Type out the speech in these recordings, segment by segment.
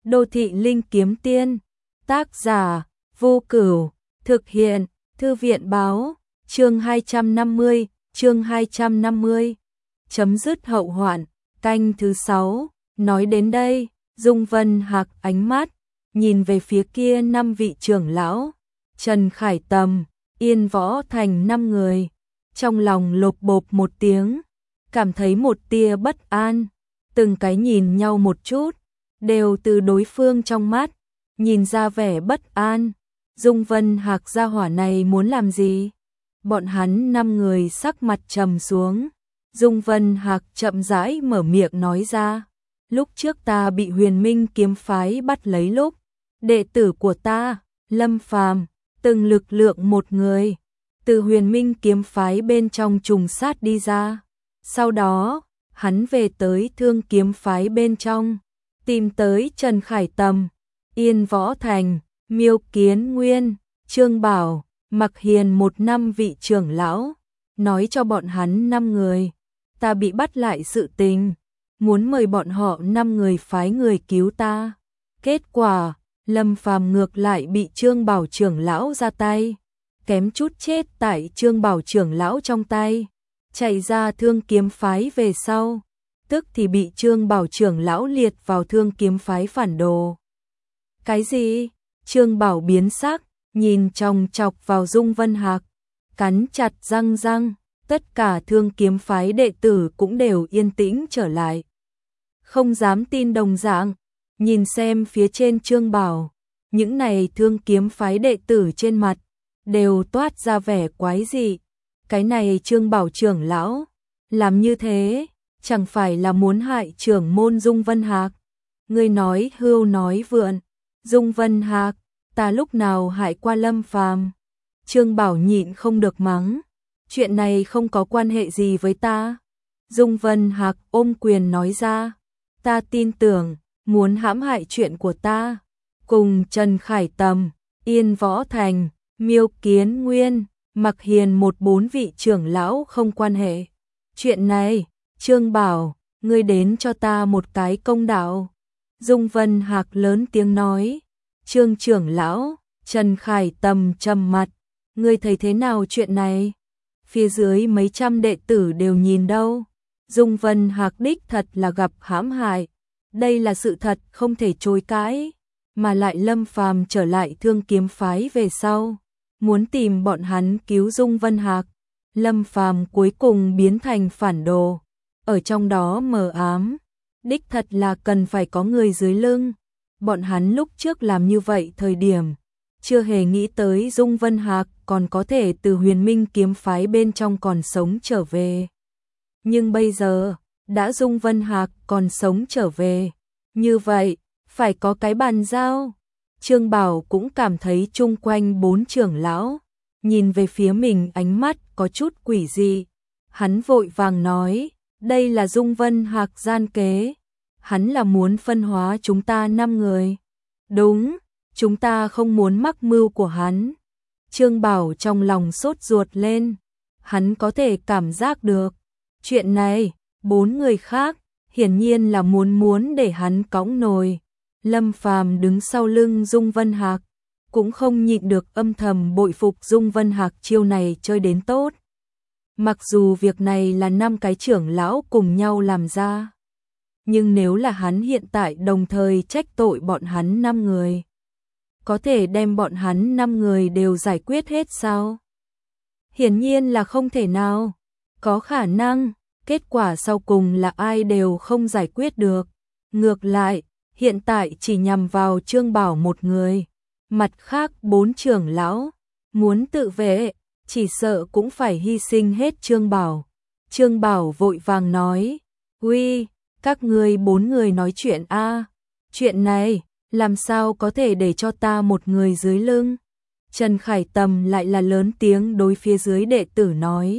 Đô thị linh kiếm tiên. Tác giả Vô Cửu. Thực hiện Thư viện báo. Chương 250. Chương 250. Chấm dứt hậu hoạn. Canh thứ 6. Nói đến đây, Dung Vân Hạc ánh mắt nhìn về phía kia 5 vị trưởng lão, Trần Khải Tầm, Yên Võ Thành 5 người, trong lòng lộp bộp một tiếng, cảm thấy một tia bất an, từng cái nhìn nhau một chút, đều từ đối phương trong mắt nhìn ra vẻ bất an. Dung Vân Hạc gia hỏa này muốn làm gì? Bọn hắn 5 người sắc mặt trầm xuống. Dung Vân Hạc chậm rãi mở miệng nói ra, lúc trước ta bị Huyền Minh kiếm phái bắt lấy lúc, đệ tử của ta, Lâm Phàm, từng lực lượng một người, từ Huyền Minh kiếm phái bên trong trùng sát đi ra. Sau đó, hắn về tới Thương kiếm phái bên trong, tìm tới Trần Khải Tầm, Yên Võ Thành, Miêu Kiến Nguyên, Trương Bảo, Mặc Hiền một 5 vị trưởng lão, nói cho bọn hắn 5 người, ta bị bắt lại sự tình, muốn mời bọn họ 5 người phái người cứu ta. Kết quả, Lâm Phàm ngược lại bị Trương Bảo trưởng lão ra tay, kém chút chết tại Trương Bảo trưởng lão trong tay, chạy ra Thương kiếm phái về sau, tức thì bị Trương Bảo trưởng lão liệt vào Thương kiếm phái phản đồ. Cái gì? Trương Bảo biến sắc, nhìn chòng chọc vào Dung Vân Hạc, cắn chặt răng răng, tất cả Thương kiếm phái đệ tử cũng đều yên tĩnh trở lại. Không dám tin đồng dạng, nhìn xem phía trên Trương Bảo, những này Thương kiếm phái đệ tử trên mặt đều toát ra vẻ quái dị. Cái này Trương Bảo trưởng lão làm như thế, chẳng phải là muốn hại trưởng môn Dung Vân Hạc? Ngươi nói hưu nói vượn. Dung Vân Hạc, ta lúc nào hại qua Lâm Phàm? Trương Bảo nhịn không được mắng, chuyện này không có quan hệ gì với ta. Dung Vân Hạc ôm quyền nói ra, ta tin tưởng, muốn hãm hại chuyện của ta, cùng Trần Khải Tầm, Yên Võ Thành, Miêu Kiến Nguyên, Mặc Hiền một 4 vị trưởng lão không quan hệ. Chuyện này, Trương Bảo, ngươi đến cho ta một cái công đạo. Dung Vân Hạc lớn tiếng nói. Trương trưởng lão, Trần Khải Tầm trầm mặt, ngươi thấy thế nào chuyện này? Phía dưới mấy trăm đệ tử đều nhìn đâu. Dung Vân Hạc đích thật là gặp hãm hại, đây là sự thật không thể chối cãi, mà lại Lâm Phàm trở lại Thương kiếm phái về sau, muốn tìm bọn hắn cứu Dung Vân Hạc. Lâm Phàm cuối cùng biến thành phản đồ, ở trong đó mờ ám, đích thật là cần phải có người dưới lưng. Bọn hắn lúc trước làm như vậy thời điểm, chưa hề nghĩ tới Dung Vân Hạc còn có thể từ Huyền Minh kiếm phái bên trong còn sống trở về. Nhưng bây giờ, đã Dung Vân Hạc còn sống trở về, như vậy, phải có cái bàn giao. Trương Bảo cũng cảm thấy chung quanh 4 trưởng lão, nhìn về phía mình ánh mắt có chút quỷ dị. Hắn vội vàng nói, đây là Dung Vân Hạc gian kế. Hắn là muốn phân hóa chúng ta 5 người. Đúng, chúng ta không muốn mắc mưu của hắn. Trương Bảo trong lòng sốt ruột lên. Hắn có thể cảm giác được. Chuyện này, 4 người khác, hiển nhiên là muốn để hắn cõng nồi. Lâm Phàm đứng sau lưng Dung Vân Hạc, cũng không nhịn được âm thầm bội phục Dung Vân Hạc chiêu này chơi đến tốt. Mặc dù việc này là 5 cái trưởng lão cùng nhau làm ra, nhưng nếu là hắn hiện tại đồng thời trách tội bọn hắn 5 người, có thể đem bọn hắn 5 người đều giải quyết hết sao? Hiển nhiên là không thể nào. Có khả năng, kết quả sau cùng là ai đều không giải quyết được. Ngược lại, hiện tại chỉ nhằm vào Trương Bảo một người. Mặt khác 4 trưởng lão, muốn tự vệ, chỉ sợ cũng phải hy sinh hết Trương Bảo. Trương Bảo vội vàng nói, uy, các ngươi 4 người nói chuyện a, chuyện này, làm sao có thể để cho ta một người dưới lưng? Trần Khải Tầm lại là lớn tiếng đối phía dưới đệ tử nói.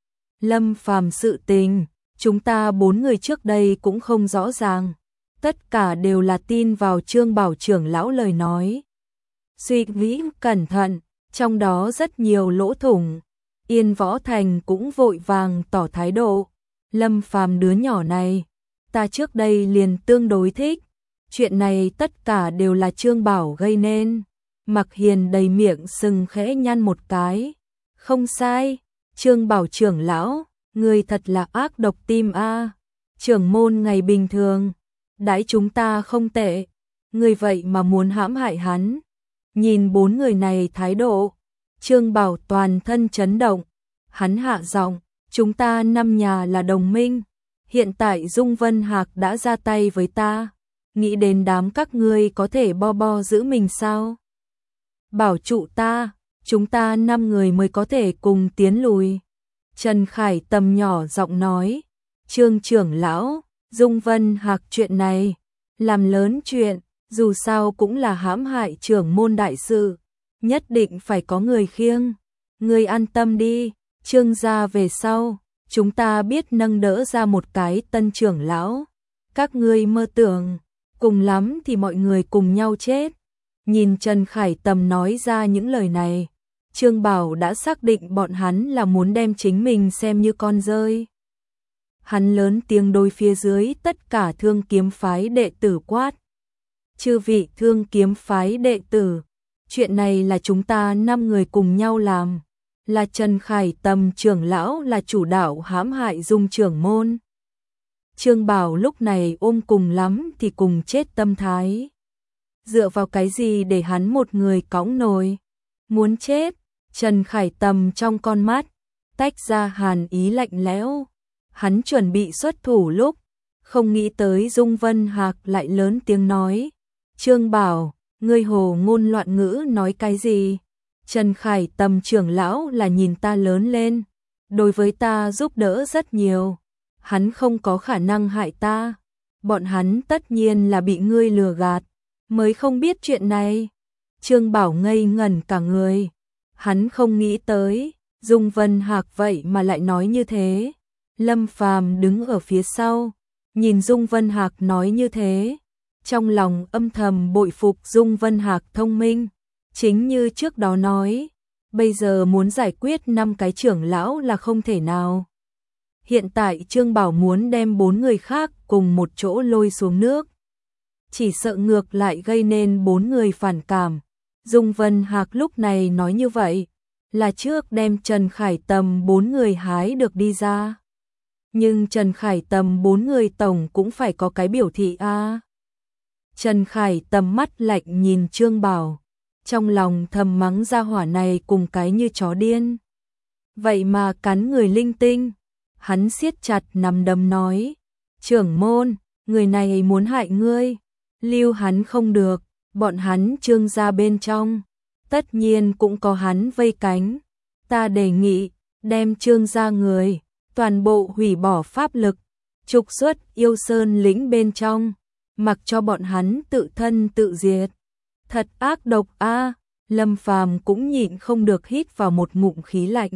Lâm Phàm sự tình, chúng ta 4 người trước đây cũng không rõ ràng. Tất cả đều là tin vào Trương Bảo trưởng lão lời nói. Suy nghĩ cẩn thận, trong đó rất nhiều lỗ thủng. Yên Võ Thành cũng vội vàng tỏ thái độ. Lâm Phàm đứa nhỏ này, ta trước đây liền tương đối thích, chuyện này tất cả đều là Trương Bảo gây nên. Mặc Hiền đầy miệng sừng khẽ nhăn một cái. Không sai, Trương Bảo trưởng lão, người thật là ác độc tim a. Trưởng môn ngày bình thường đãi chúng ta không tệ, người vậy mà muốn hãm hại hắn. Nhìn bốn người này thái độ, Trương Bảo toàn thân chấn động. Hắn hạ giọng, chúng ta năm nhà là đồng minh, hiện tại Dung Vân Hạc đã ra tay với ta, nghĩ đến đám các ngươi có thể bo giữ mình sao? Bảo trụ ta, chúng ta 5 người mới có thể cùng tiến lùi. Trần Khải Tầm nhỏ giọng nói, Trương trưởng lão, Dung Vân Hạc chuyện này, làm lớn chuyện, dù sao cũng là hãm hại trưởng môn đại sự, nhất định phải có người khiêng. Ngươi an tâm đi, Trương gia về sau, chúng ta biết nâng đỡ ra một cái tân trưởng lão. Các ngươi mơ tưởng, cùng lắm thì mọi người cùng nhau chết. Nhìn Trần Khải Tầm nói ra những lời này, Trương Bảo đã xác định bọn hắn là muốn đem chính mình xem như con rơi. Hắn lớn tiếng đối phía dưới tất cả Thương Kiếm phái đệ tử quát. Chư vị Thương Kiếm phái đệ tử, chuyện này là chúng ta 5 người cùng nhau làm, là Trần Khải Tầm trưởng lão là chủ đạo hãm hại Dung trưởng môn. Trương Bảo lúc này ôm cùng lắm thì cùng chết tâm thái. Dựa vào cái gì để hắn một người cõng nồi? Muốn chết? Trần Khải Tầm trong con mắt tách ra hàn ý lạnh lẽo. Hắn chuẩn bị xuất thủ lúc không nghĩ tới Dung Vân Hạc lại lớn tiếng nói, Trương Bảo, ngươi hồ ngôn loạn ngữ nói cái gì? Trần Khải Tầm trưởng lão là nhìn ta lớn lên, đối với ta giúp đỡ rất nhiều, hắn không có khả năng hại ta. Bọn hắn tất nhiên là bị ngươi lừa gạt, mới không biết chuyện này. Trương Bảo ngây ngẩn cả người, hắn không nghĩ tới Dung Vân Hạc vậy mà lại nói như thế. Lâm Phàm đứng ở phía sau, nhìn Dung Vân Hạc nói như thế, trong lòng âm thầm bội phục Dung Vân Hạc thông minh. Chính như trước đó nói, bây giờ muốn giải quyết 5 cái trưởng lão là không thể nào. Hiện tại Trương Bảo muốn đem 4 người khác cùng một chỗ lôi xuống nước, chỉ sợ ngược lại gây nên 4 người phản cảm. Dung Vân Hạc lúc này nói như vậy, là trước đem Trần Khải Tầm 4 người hái được đi ra. Nhưng Trần Khải Tầm 4 người tổng cũng phải có cái biểu thị a. Trần Khải Tầm mắt lạnh nhìn Trương Bảo, trong lòng thầm mắng gia hỏa này cùng cái như chó điên. Vậy mà cắn người linh tinh. Hắn siết chặt nắm đấm nói, trưởng môn, người này muốn hại ngươi, lưu hắn không được, bọn hắn Trương gia bên trong, tất nhiên cũng có hắn vây cánh. Ta đề nghị, đem Trương gia người, toàn bộ hủy bỏ pháp lực, trục xuất Yêu Sơn lĩnh bên trong, mặc cho bọn hắn tự thân tự diệt. Thật ác độc a. Lâm Phàm cũng nhịn không được hít vào một ngụm khí lạnh.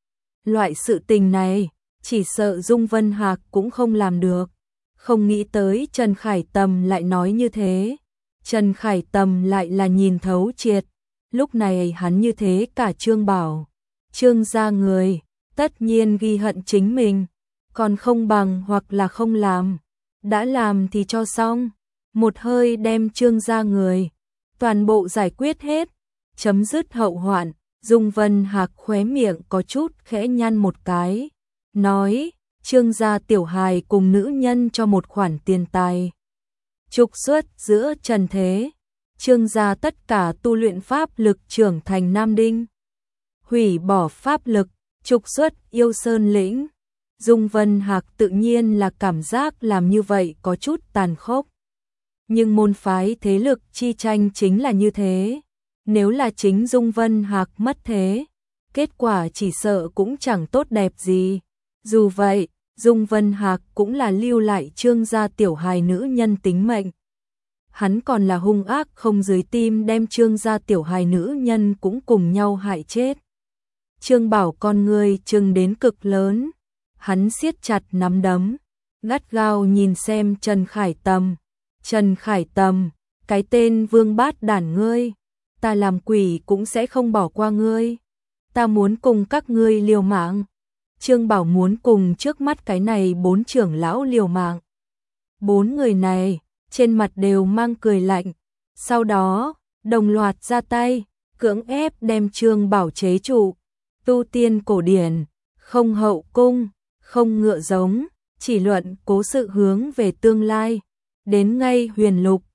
Loại sự tình này, chỉ sợ Dung Vân Hạc cũng không làm được. Không nghĩ tới Trần Khải Tầm lại nói như thế. Trần Khải Tầm lại là nhìn thấu triệt. Lúc này hắn như thế cả Trương Bảo, Trương gia người, tất nhiên ghi hận chính mình, còn không bằng hoặc là không làm. Đã làm thì cho xong, một hơi đem Trương gia người toàn bộ giải quyết hết, chấm dứt hậu hoạn. Dung Vân Hạc khóe miệng có chút khẽ nhăn một cái, nói, Trương gia tiểu hài cùng nữ nhân cho một khoản tiền tài, trục xuất giữa trần thế. Trương gia tất cả tu luyện pháp lực trưởng thành Nam Đinh, hủy bỏ pháp lực, trục xuất Yêu Sơn lĩnh. Dung Vân Hạc tự nhiên là cảm giác làm như vậy có chút tàn khốc. Nhưng môn phái thế lực chi tranh chính là như thế. Nếu là chính Dung Vân Hạc mất thế, kết quả chỉ sợ cũng chẳng tốt đẹp gì. Dù vậy, Dung Vân Hạc cũng là lưu lại Trương gia tiểu hài nữ nhân tính mệnh. Hắn còn là hung ác không dưới tim đem Trương gia tiểu hài nữ nhân cũng cùng nhau hại chết. Trương Bảo con người trừng đến cực lớn, hắn siết chặt nắm đấm, gắt gao nhìn xem Trần Khải Tầm. Trần Khải Tầm, cái tên vương bát đản ngươi, ta làm quỷ cũng sẽ không bỏ qua ngươi. Ta muốn cùng các ngươi liều mạng. Trương Bảo muốn cùng trước mắt cái này 4 trưởng lão liều mạng. 4 người này, trên mặt đều mang cười lạnh. Sau đó, đồng loạt ra tay, cưỡng ép đem Trương Bảo chế trụ. Tu tiên cổ điển, không hậu cung, không ngựa giống, chỉ luận cố sự hướng về tương lai. Đến ngay Huyền Lục,